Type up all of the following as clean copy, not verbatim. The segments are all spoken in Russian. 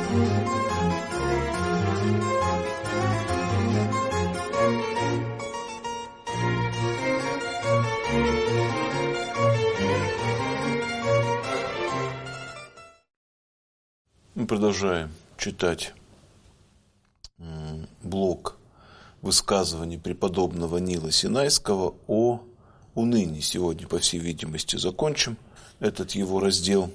Мы продолжаем читать блок высказываний преподобного Нила Синайского о унынии. Сегодня, по всей видимости, закончим этот его раздел.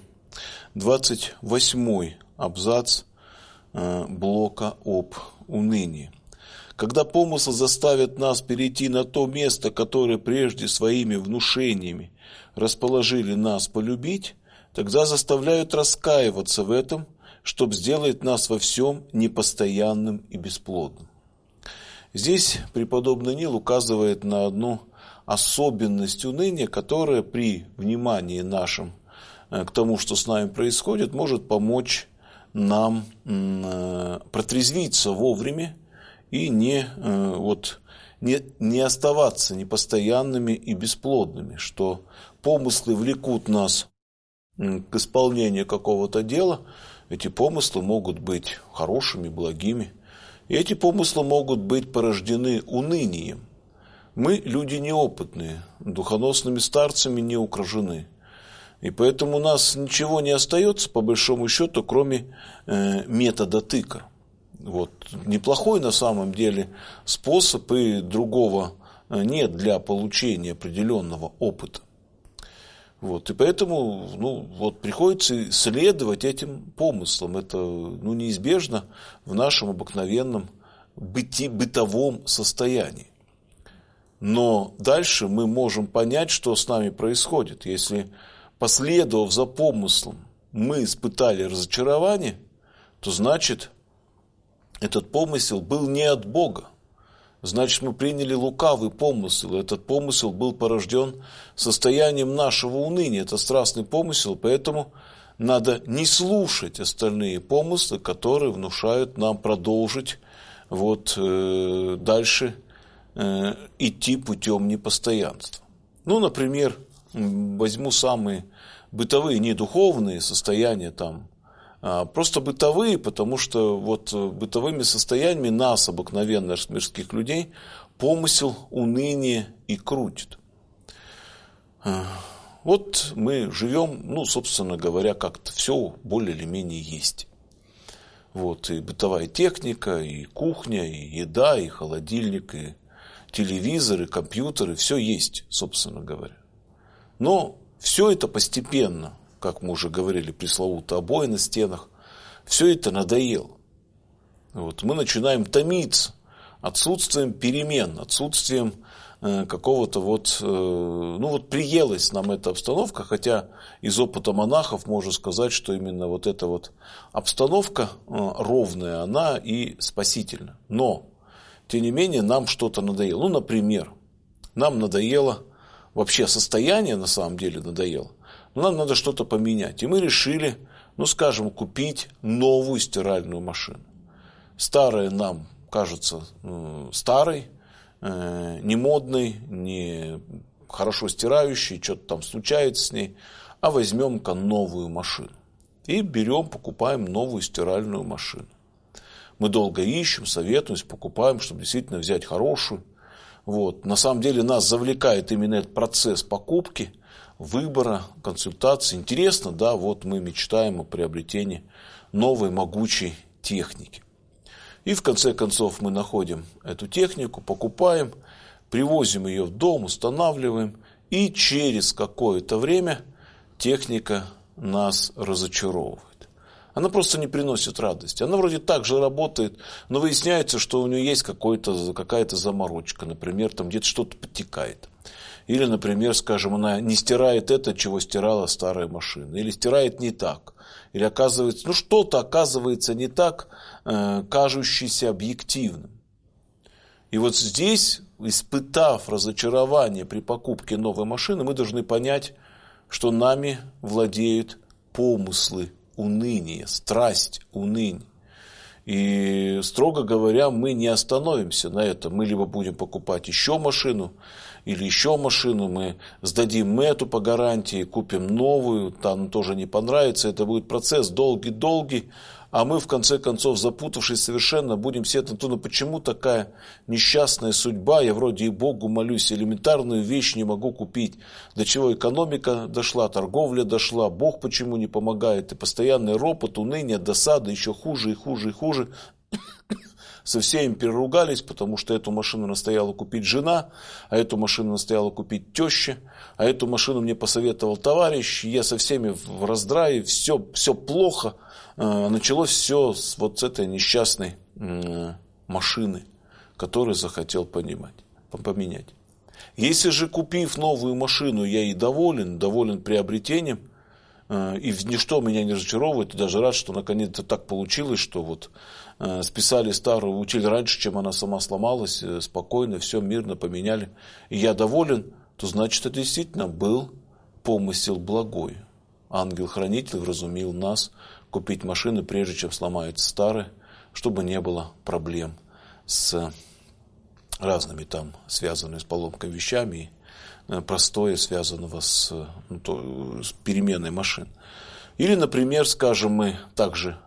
28-й абзац блока об унынии. Когда помысл заставит нас перейти на то место, которое прежде своими внушениями расположили нас полюбить, тогда заставляют раскаиваться в этом, чтобы сделать нас во всем непостоянным и бесплодным. Здесь преподобный Нил указывает на одну особенность уныния, которая при внимании нашем к тому, что с нами происходит, может помочь нам протрезвиться вовремя и не оставаться непостоянными и бесплодными, что помыслы влекут нас к исполнению какого-то дела. Эти помыслы могут быть хорошими, благими. И эти помыслы могут быть порождены унынием. Мы люди неопытные, духоносными старцами не украшены. И поэтому у нас ничего не остается, по большому счету, кроме метода тыка. Вот. Неплохой на самом деле способ, и другого нет для получения определенного опыта. Вот. И поэтому приходится следовать этим помыслам. Это неизбежно в нашем обыкновенном бытовом состоянии. Но дальше мы можем понять, что с нами происходит. Если, последовав за помыслом, мы испытали разочарование, то значит, этот помысел был не от Бога. Значит, мы приняли лукавый помысел. Этот помысел был порожден состоянием нашего уныния. Это страстный помысел, поэтому надо не слушать остальные помыслы, которые внушают нам продолжить дальше идти путем непостоянства. Например, возьму самые бытовые, не духовные состояния, просто бытовые, потому что бытовыми состояниями нас, обыкновенных мирских людей, помысел уныния и крутит. Мы живем, собственно говоря, как-то все более или менее есть. И бытовая техника, и кухня, и еда, и холодильник, и телевизор, и компьютер, и все есть, собственно говоря. Но все это постепенно, как мы уже говорили, пресловутые обои на стенах, все это надоело. Мы начинаем томиться отсутствием перемен, отсутствием какого-то приелась нам эта обстановка, хотя из опыта монахов можно сказать, что именно эта обстановка ровная, она и спасительна. Но, тем не менее, нам что-то надоело. Например, нам надоело, вообще состояние на самом деле надоело, но нам надо что-то поменять. И мы решили, купить новую стиральную машину. Старая нам кажется старой, не модной, не хорошо стирающей, что-то там случается с ней, а возьмем-ка новую машину. И покупаем новую стиральную машину. Мы долго ищем, советуемся, покупаем, чтобы действительно взять хорошую. На самом деле нас завлекает именно этот процесс покупки, выбора, консультации. Интересно, мы мечтаем о приобретении новой могучей техники. И в конце концов мы находим эту технику, покупаем, привозим ее в дом, устанавливаем, и через какое-то время техника нас разочаровывает. Она просто не приносит радости. Она вроде так же работает, но выясняется, что у нее есть какая-то заморочка. Например, там где-то что-то подтекает. Или, например, она не стирает это, чего стирала старая машина. Или стирает не так. Или оказывается, что-то оказывается не так, кажущееся объективным. И здесь, испытав разочарование при покупке новой машины, мы должны понять, что нами владеют помыслы уныния, страсть уныния. И, строго говоря, мы не остановимся на этом. Мы либо будем покупать еще машину, или еще машину, мы сдадим эту по гарантии, купим новую, там тоже не понравится, это будет процесс долгий-долгий, а мы в конце концов, запутавшись совершенно, будем сетовать на то, ну почему такая несчастная судьба, я вроде и Богу молюсь, элементарную вещь не могу купить, до чего экономика дошла, торговля дошла, Бог почему не помогает, и постоянный ропот, уныние, досада, еще хуже и хуже и хуже. Со всеми переругались, потому что эту машину настояла купить жена, а эту машину настояла купить теща, а эту машину мне посоветовал товарищ, я со всеми в раздрае, все плохо. Началось все с вот этой несчастной машины, которую захотел поменять. Если же, купив новую машину, я и доволен приобретением, и ничто меня не разочаровывает, и даже рад, что наконец-то так получилось, что вот списали старую утиль раньше, чем она сама сломалась, спокойно, все мирно поменяли, и я доволен, то значит, это действительно был помысел благой. Ангел-хранитель вразумил нас купить машины, прежде чем сломается старая, чтобы не было проблем с разными там связанными с поломкой вещами и простое, связанного с переменой машин. Или, например, скажем, мы также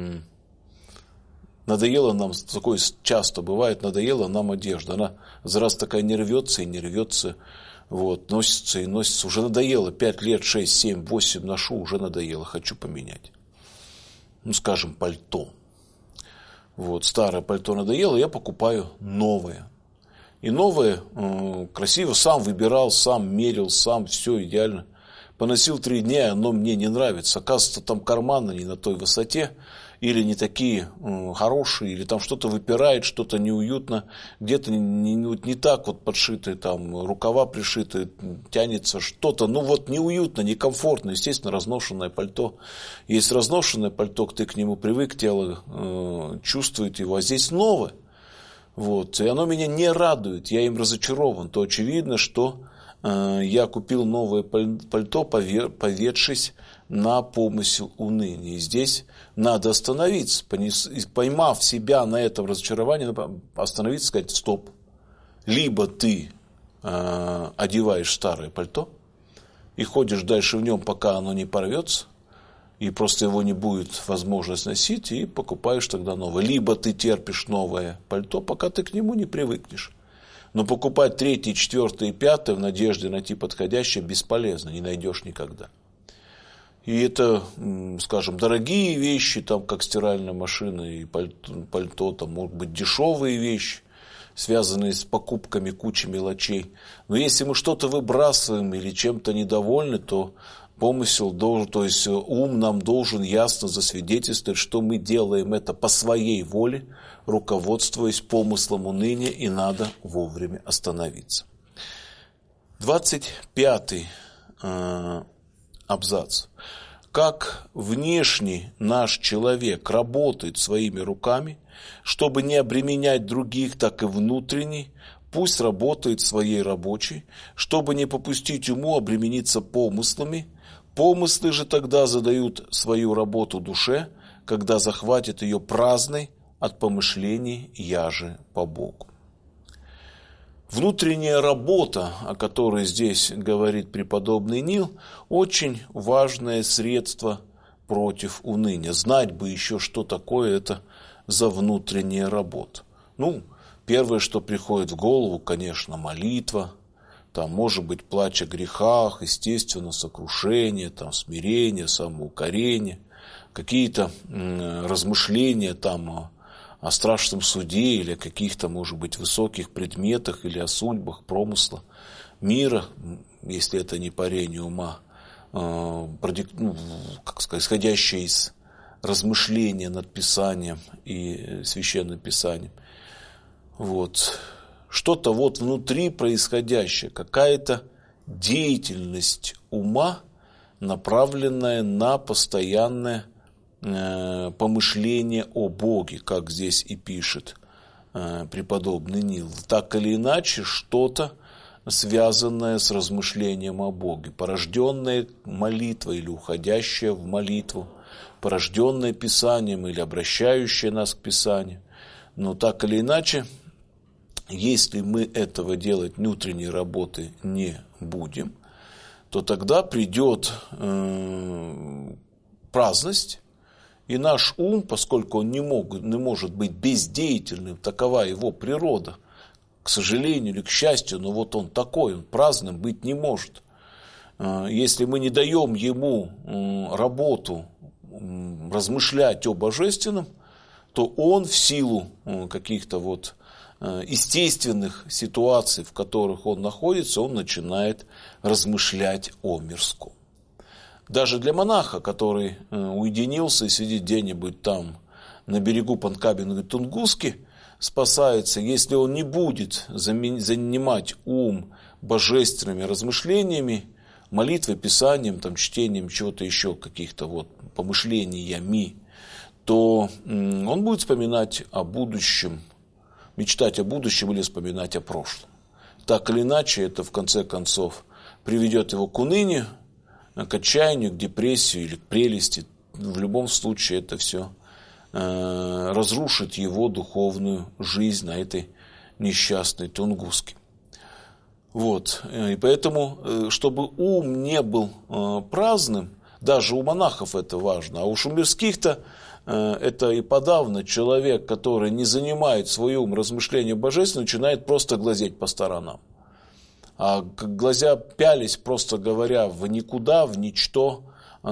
надоело нам, такое часто бывает, надоела нам одежда. Она за раз такая не рвется и не рвется, вот, носится и носится. Уже надоело, 5 лет, 6, 7, 8 ношу, уже надоело, хочу поменять. Ну, скажем, пальто. Вот, старое пальто надоело, я покупаю новое. И новое красиво, сам выбирал, сам мерил, сам, все идеально. Поносил 3 дня, оно мне не нравится. Оказывается, там карманы не на той высоте, или не такие хорошие, или там что-то выпирает, что-то неуютно, где-то не так вот подшитые, там рукава пришиты, тянется что-то, ну вот неуютно, некомфортно, естественно, разношенное пальто. Есть разношенное пальто, ты к нему привык, тело чувствует его, а здесь новое. Вот, и оно меня не радует, я им разочарован, то очевидно, что я купил новое пальто, поведшись на помысел уныния. И здесь надо остановиться, поймав себя на этом разочаровании, остановиться и сказать: стоп. Либо ты одеваешь старое пальто и ходишь дальше в нем, пока оно не порвется, и просто его не будет возможность носить, и покупаешь тогда новое. Либо ты терпишь новое пальто, пока ты к нему не привыкнешь. Но покупать 3, 4 и 5 в надежде найти подходящее бесполезно, не найдешь никогда. И это, скажем, дорогие вещи, там, как стиральная машина и пальто, там, могут быть дешевые вещи, связанные с покупками кучи мелочей. Но если мы что-то выбрасываем или чем-то недовольны, то помысел должен, то есть ум нам должен ясно засвидетельствовать, что мы делаем это по своей воле, руководствуясь помыслом уныния, и надо вовремя остановиться. 25 абзац. Как внешний наш человек работает своими руками, чтобы не обременять других, так и внутренний, пусть работает своей рабочей, чтобы не попустить уму обремениться помыслами. Помыслы же тогда задают свою работу душе, когда захватит ее праздной от помышлений «я же по Богу». Внутренняя работа, о которой здесь говорит преподобный Нил, очень важное средство против уныния. Знать бы еще, что такое это за внутренняя работа. Ну, первое, что приходит в голову, конечно, молитва. Там может быть плач о грехах, естественно, сокрушение, там, смирение, самоукорение, какие-то размышления там о страшном суде или о каких-то, может быть, высоких предметах или о судьбах, промысла мира, если это не парение ума, исходящее из размышления над Писанием и Священным Писанием. Вот. Что-то вот внутри происходящее, какая-то деятельность ума, направленная на постоянное помышление о Боге, как здесь и пишет преподобный Нил. Так или иначе, что-то связанное с размышлением о Боге, порожденное молитвой или уходящее в молитву, порожденное Писанием или обращающее нас к Писанию. Но так или иначе, если мы этого делать внутренней работы не будем, то тогда придет праздность, и наш ум, поскольку он не может быть бездеятельным, такова его природа, к сожалению или к счастью, но вот он такой, он праздным быть не может. Если мы не даем ему работу размышлять о божественном, то он в силу каких-то вот естественных ситуаций, в которых он находится, он начинает размышлять о мирском. Даже для монаха, который уединился и сидит где-нибудь там на берегу Панкабиной Тунгуски, спасается, если он не будет занимать ум божественными размышлениями, молитвой, писанием, там, чтением чего-то еще, каких-то вот помышлениями, то он будет вспоминать о будущем, мечтать о будущем или вспоминать о прошлом. Так или иначе, это в конце концов приведет его к унынию, к отчаянию, к депрессии или к прелести. В любом случае это все разрушит его духовную жизнь на этой несчастной Тунгуске. Вот. И поэтому, чтобы ум не был праздным, даже у монахов это важно, а уж у мирских-то это и подавно. Человек, который не занимает свой ум размышлением божественным, начинает просто глазеть по сторонам. А глазя пялись, просто говоря, в никуда, в ничто,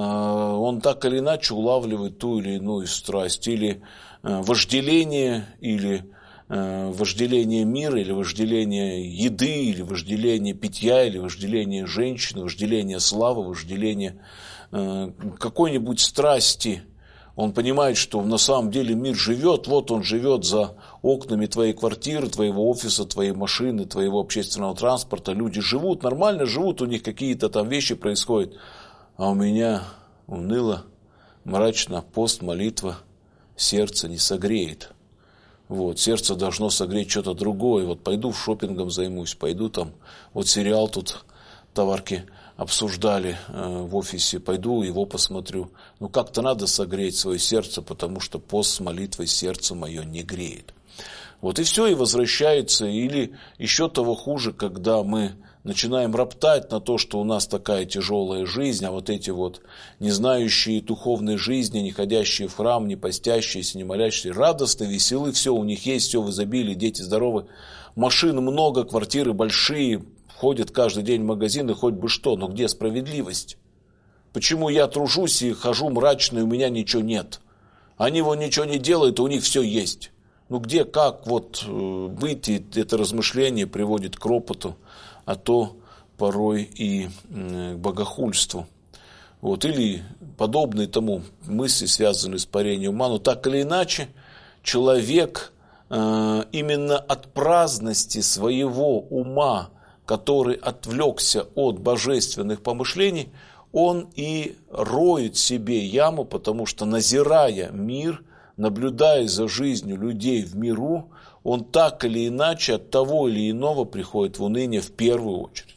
он так или иначе улавливает ту или иную страсть, или вожделение, или вожделение мира, или вожделение еды, или вожделение питья, или вожделение женщины, вожделение славы, вожделение какой-нибудь страсти. Он понимает, что на самом деле мир живет, вот он живет за окнами твоей квартиры, твоего офиса, твоей машины, твоего общественного транспорта. Люди живут, нормально живут, у них какие-то там вещи происходят. А у меня уныло, мрачно, пост, молитва, сердце не согреет. Вот, сердце должно согреть что-то другое. Вот пойду шопингом займусь, пойду там, вот сериал тут товарки обсуждали в офисе, пойду его посмотрю. Ну как-то надо согреть свое сердце, потому что пост с молитвой сердце мое не греет. Вот и все, и возвращается. Или еще того хуже, когда мы начинаем роптать на то, что у нас такая тяжелая жизнь, а вот эти вот не знающие духовной жизни, не ходящие в храм, не постящиеся, не молящиеся, радостные, веселы, все у них есть, все в изобилии, дети здоровы, машин много, квартиры большие, ходят каждый день в магазин и хоть бы что, но где справедливость? Почему я тружусь и хожу мрачный, у меня ничего нет? Они вот ничего не делают, а у них все есть. Ну где, как вот быть, и это размышление приводит к ропоту, а то порой и к богохульству. Вот, или подобные тому мысли, связанные с парением ума. Но так или иначе, человек именно от праздности своего ума, который отвлекся от божественных помышлений, он и роет себе яму, потому что, назирая мир, наблюдая за жизнью людей в миру, он так или иначе от того или иного приходит в уныние в первую очередь.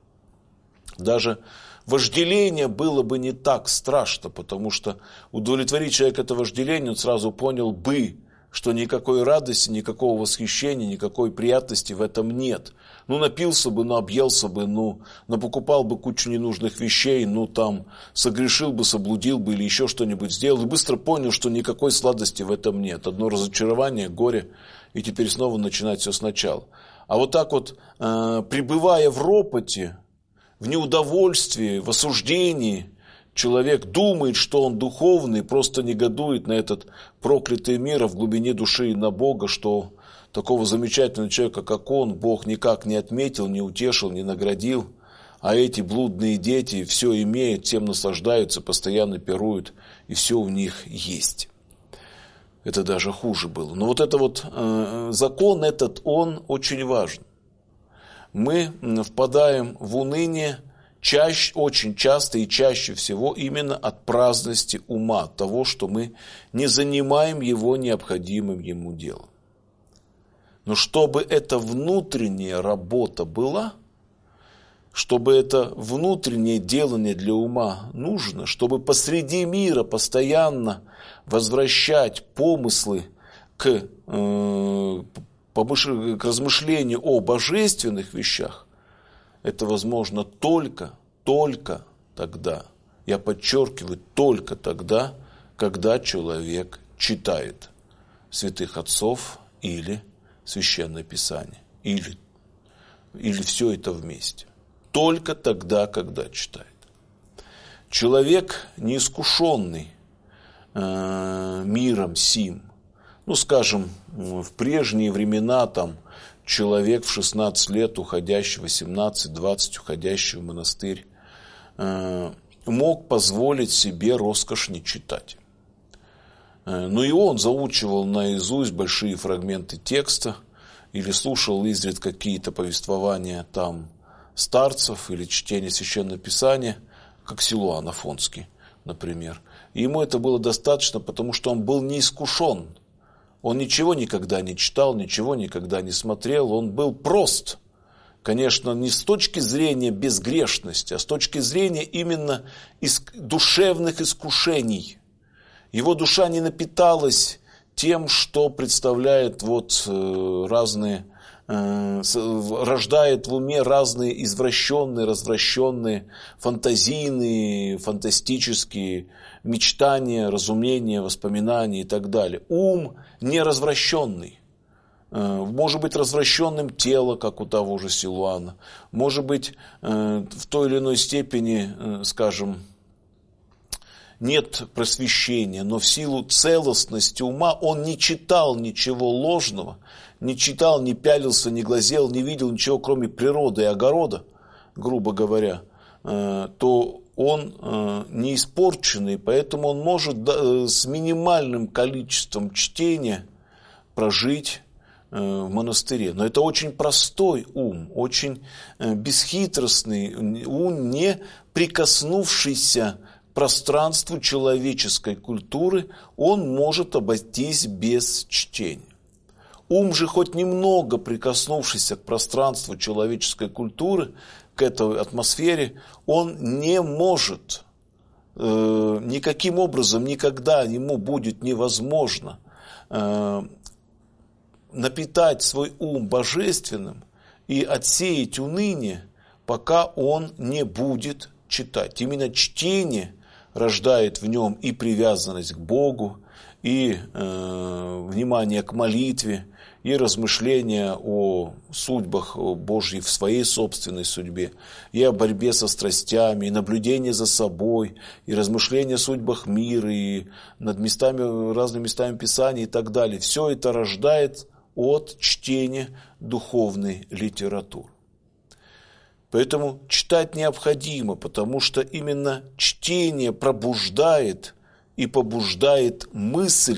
Даже вожделение было бы не так страшно, потому что удовлетворить человека это вожделение, он сразу понял бы, что никакой радости, никакого восхищения, никакой приятности в этом нет. Ну, напился бы, ну, объелся бы, ну, напокупал бы кучу ненужных вещей, ну, там, согрешил бы, соблудил бы или еще что-нибудь сделал, и быстро понял, что никакой сладости в этом нет. Одно разочарование, горе, и теперь снова начинать все сначала. А вот так вот, пребывая в ропоте, в неудовольствии, в осуждении, человек думает, что он духовный, просто негодует на этот проклятый мир, а в глубине души и на Бога, что такого замечательного человека, как он, Бог никак не отметил, не утешил, не наградил. А эти блудные дети все имеют, всем наслаждаются, постоянно пируют, и все у них есть. Это даже хуже было. Но вот это вот закон этот, он очень важен. Мы впадаем в уныние очень часто и чаще всего именно от праздности ума, от того, что мы не занимаем его необходимым ему делом. Но чтобы эта внутренняя работа была, чтобы это внутреннее делание для ума нужно, чтобы посреди мира постоянно возвращать помыслы к к размышлению о божественных вещах, это возможно только тогда, я подчеркиваю, только тогда, когда человек читает святых отцов или Священное Писание, или все это вместе. Только тогда, когда читает. Человек, неискушенный миром сим, скажем, в прежние времена человек в 16 лет уходящий, 18-20 уходящий в монастырь, мог позволить себе роскошь не читать. Но и он заучивал наизусть большие фрагменты текста или слушал изредка какие-то повествования старцев или чтение Священного Писания, как Силуан Афонский, например. И ему это было достаточно, потому что он был неискушен. Он ничего никогда не читал, ничего никогда не смотрел, он был прост. Конечно, не с точки зрения безгрешности, а с точки зрения именно душевных искушений. Его душа не напиталась тем, что представляет рождает в уме разные извращенные, развращенные, фантазийные, фантастические мечтания, разумения, воспоминания и так далее. Ум не развращенный. Может быть развращенным тело, как у того же Силуана. Может быть в той или иной степени, скажем, нет просвещения, но в силу целостности ума он не читал ничего ложного, не читал, не пялился, не глазел, не видел ничего, кроме природы и огорода, грубо говоря, то он не испорченный, поэтому он может с минимальным количеством чтения прожить в монастыре. Но это очень простой ум, очень бесхитростный ум, не прикоснувшийся к пространству человеческой культуры, он может обойтись без чтения. Ум же, хоть немного прикоснувшийся к пространству человеческой культуры, к этой атмосфере, он не может, никаким образом, никогда ему будет невозможно напитать свой ум божественным и отсеять уныние, пока он не будет читать. Именно чтение рождает в нем и привязанность к Богу, и внимание к молитве, и размышления о судьбах Божьих в своей собственной судьбе, и о борьбе со страстями, и наблюдение за собой, и размышления о судьбах мира, и над разными местами Писания и так далее. Все это рождает от чтения духовной литературы. Поэтому читать необходимо, потому что именно чтение пробуждает и побуждает мысль.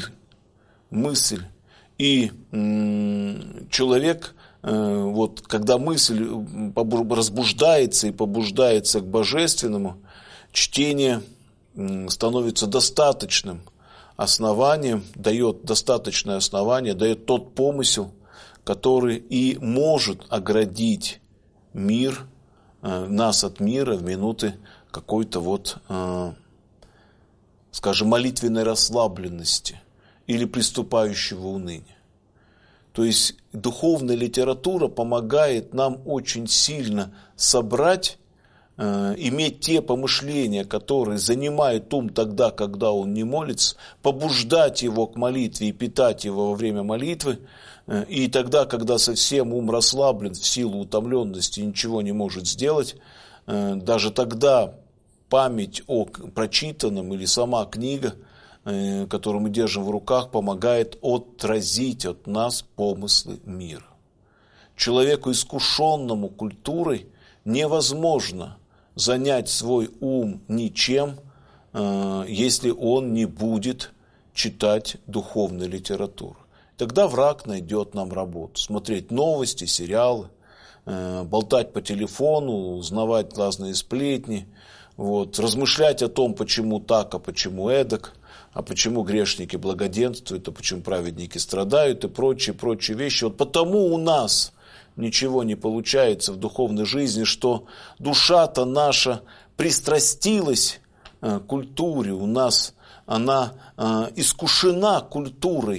И человек, когда мысль разбуждается и побуждается к божественному, чтение становится достаточным основанием, дает достаточное основание, дает тот помысел, который и может оградить мир, нас от мира в минуты какой-то скажем, молитвенной расслабленности или приступающего уныния. То есть духовная литература помогает нам очень сильно собрать, иметь те помышления, которые занимают ум тогда, когда он не молится, побуждать его к молитве и питать его во время молитвы, и тогда, когда совсем ум расслаблен в силу утомленности и ничего не может сделать, даже тогда память о прочитанном или сама книга, которую мы держим в руках, помогает отразить от нас помыслы мира. Человеку, искушенному культурой, невозможно занять свой ум ничем, если он не будет читать духовную литературу. Тогда враг найдет нам работу. Смотреть новости, сериалы, болтать по телефону, узнавать разные сплетни, размышлять о том, почему так, а почему эдак, а почему грешники благоденствуют, а почему праведники страдают и прочие вещи. Потому у нас ничего не получается в духовной жизни, что душа-то наша пристрастилась к культуре, у нас она искушена культурой.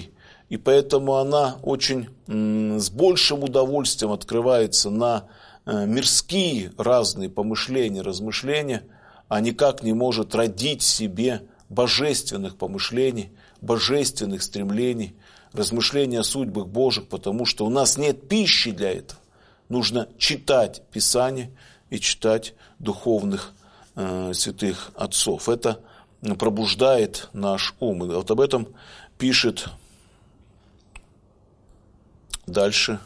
и поэтому она очень с большим удовольствием открывается на мирские разные помышления, размышления, а никак не может родить в себе божественных помышлений, божественных стремлений, размышления о судьбах Божьих, потому что у нас нет пищи для этого. Нужно читать Писание и читать духовных святых отцов. Это пробуждает наш ум. И вот об этом пишет дальше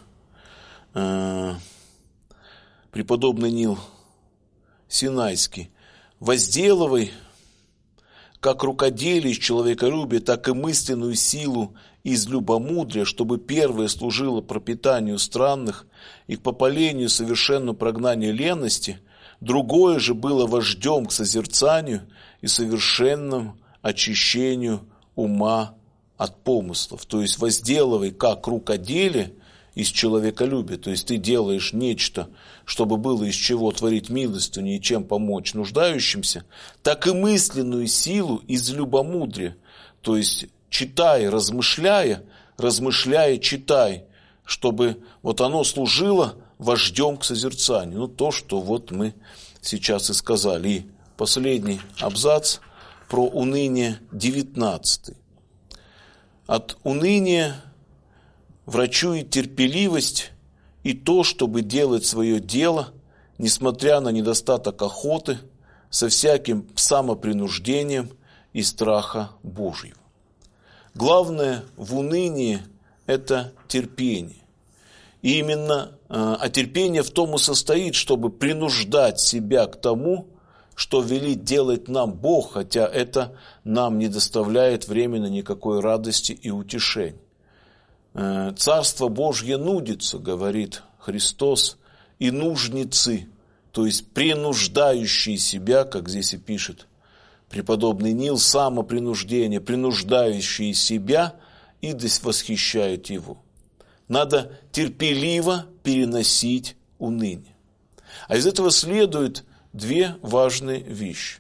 преподобный Нил Синайский. «Возделывай как рукоделие из человеколюбия, так и мысленную силу из любомудрия, чтобы первое служило пропитанию странных и к попалению совершенному прогнанию лености, другое же было вождем к созерцанию и совершенному очищению ума от помыслов». То есть возделывай как рукоделие из человеколюбия, то есть ты делаешь нечто, чтобы было из чего творить милостыню и чем помочь нуждающимся, так и мысленную силу из любомудрия, то есть читай, размышляя, читай, чтобы вот оно служило вождем к созерцанию. Ну, то, что вот мы сейчас и сказали. И последний абзац про уныние 19. От уныния врачует терпеливость и то, чтобы делать свое дело, несмотря на недостаток охоты, со всяким самопринуждением и страха Божьего. Главное в унынии – это терпение. И именно терпение в том и состоит, чтобы принуждать себя к тому, что велит делать нам Бог, хотя это нам не доставляет временно никакой радости и утешения. Царство Божье нудится, говорит Христос, и нужницы, то есть принуждающие себя, как здесь и пишет преподобный Нил, самопринуждение, принуждающие себя и восхищают его. Надо терпеливо переносить уныние. А из этого следует две важные вещи.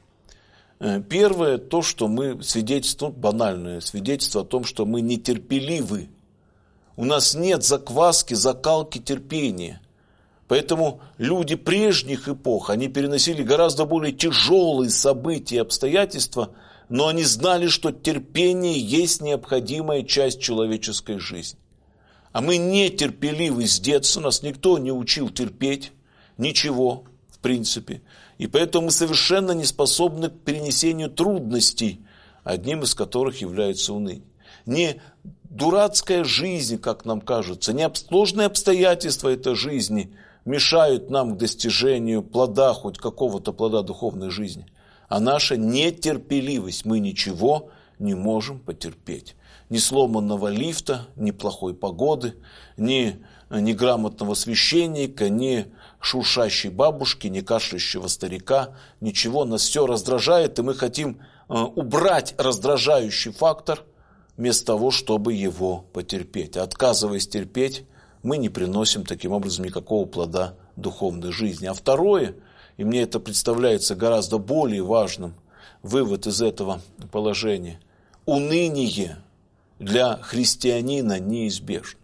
Первое, то, что мы свидетельствуем, банальное свидетельство о том, что мы нетерпеливы. У нас нет закваски, закалки терпения. Поэтому люди прежних эпох, они переносили гораздо более тяжелые события и обстоятельства, но они знали, что терпение есть необходимая часть человеческой жизни. А мы нетерпеливы с детства, нас никто не учил терпеть, ничего в принципе. И поэтому мы совершенно не способны к перенесению трудностей, одним из которых является уныние. Не дурацкая жизнь, как нам кажется, не сложные обстоятельства этой жизни мешают нам к достижению плода, хоть какого-то плода духовной жизни. А наша нетерпеливость, мы ничего не можем потерпеть. Ни сломанного лифта, ни плохой погоды, ни неграмотного священника, ни шуршащей бабушки, ни кашляющего старика. Ничего, нас все раздражает, и мы хотим убрать раздражающий фактор, вместо того, чтобы его потерпеть. А отказываясь терпеть, мы не приносим таким образом никакого плода духовной жизни. А второе, и мне это представляется гораздо более важным, вывод из этого положения, уныние для христианина неизбежно.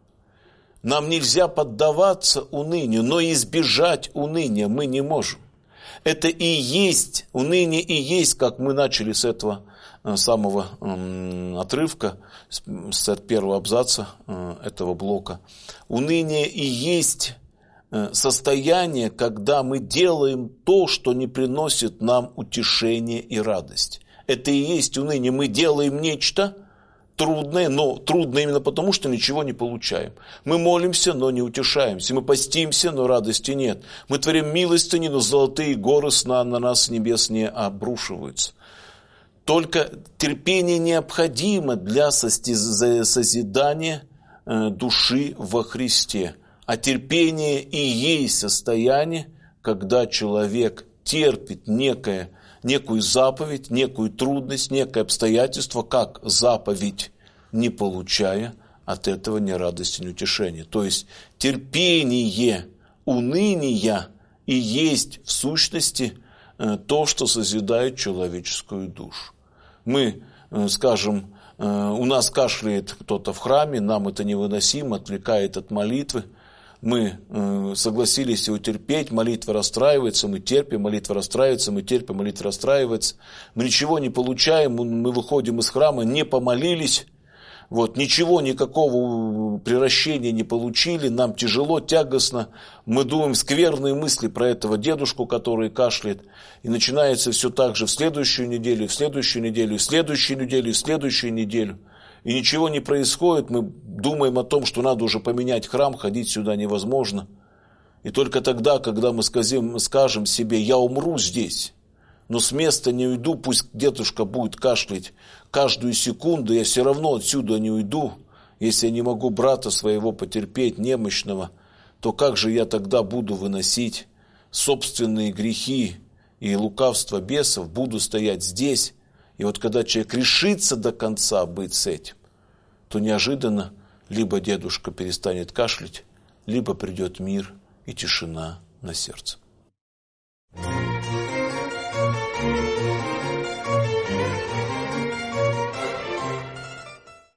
Нам нельзя поддаваться унынию, но избежать уныния мы не можем. Это и есть, уныние и есть, как мы начали с этого самого отрывка, с первого абзаца этого блока. Уныние и есть состояние, когда мы делаем то, что не приносит нам утешения и радость. Это и есть уныние. Мы делаем нечто трудное, но трудное именно потому, что ничего не получаем. Мы молимся, но не утешаемся. Мы постимся, но радости нет. Мы творим милостыни, но золотые горы на нас с небес не обрушиваются. Только терпение необходимо для созидания души во Христе. А терпение и есть состояние, когда человек терпит некую заповедь, некую трудность, некое обстоятельство, как заповедь, не получая от этого ни радости, ни утешения. То есть терпение уныния и есть в сущности то, что созидает человеческую душу. Мы, скажем, у нас кашляет кто-то в храме, нам это невыносимо, отвлекает от молитвы. Мы согласились его терпеть, молитва расстраивается, мы терпим, молитва расстраивается, мы терпим, молитва расстраивается. Мы ничего не получаем, мы выходим из храма, не помолились, вот, ничего, никакого приращения не получили, нам тяжело, тягостно, мы думаем скверные мысли про этого дедушку, который кашляет, и начинается все так же в следующую неделю, в следующую неделю, в следующую неделю, в следующую неделю. И ничего не происходит, мы думаем о том, что надо уже поменять храм, ходить сюда невозможно. И только тогда, когда мы скажем себе, я умру здесь, но с места не уйду, пусть дедушка будет кашлять каждую секунду, я все равно отсюда не уйду, если я не могу брата своего потерпеть, немощного, то как же я тогда буду выносить собственные грехи и лукавство бесов, буду стоять здесь. И вот когда человек решится до конца быть с этим, то неожиданно либо дедушка перестанет кашлять, либо придет мир и тишина на сердце.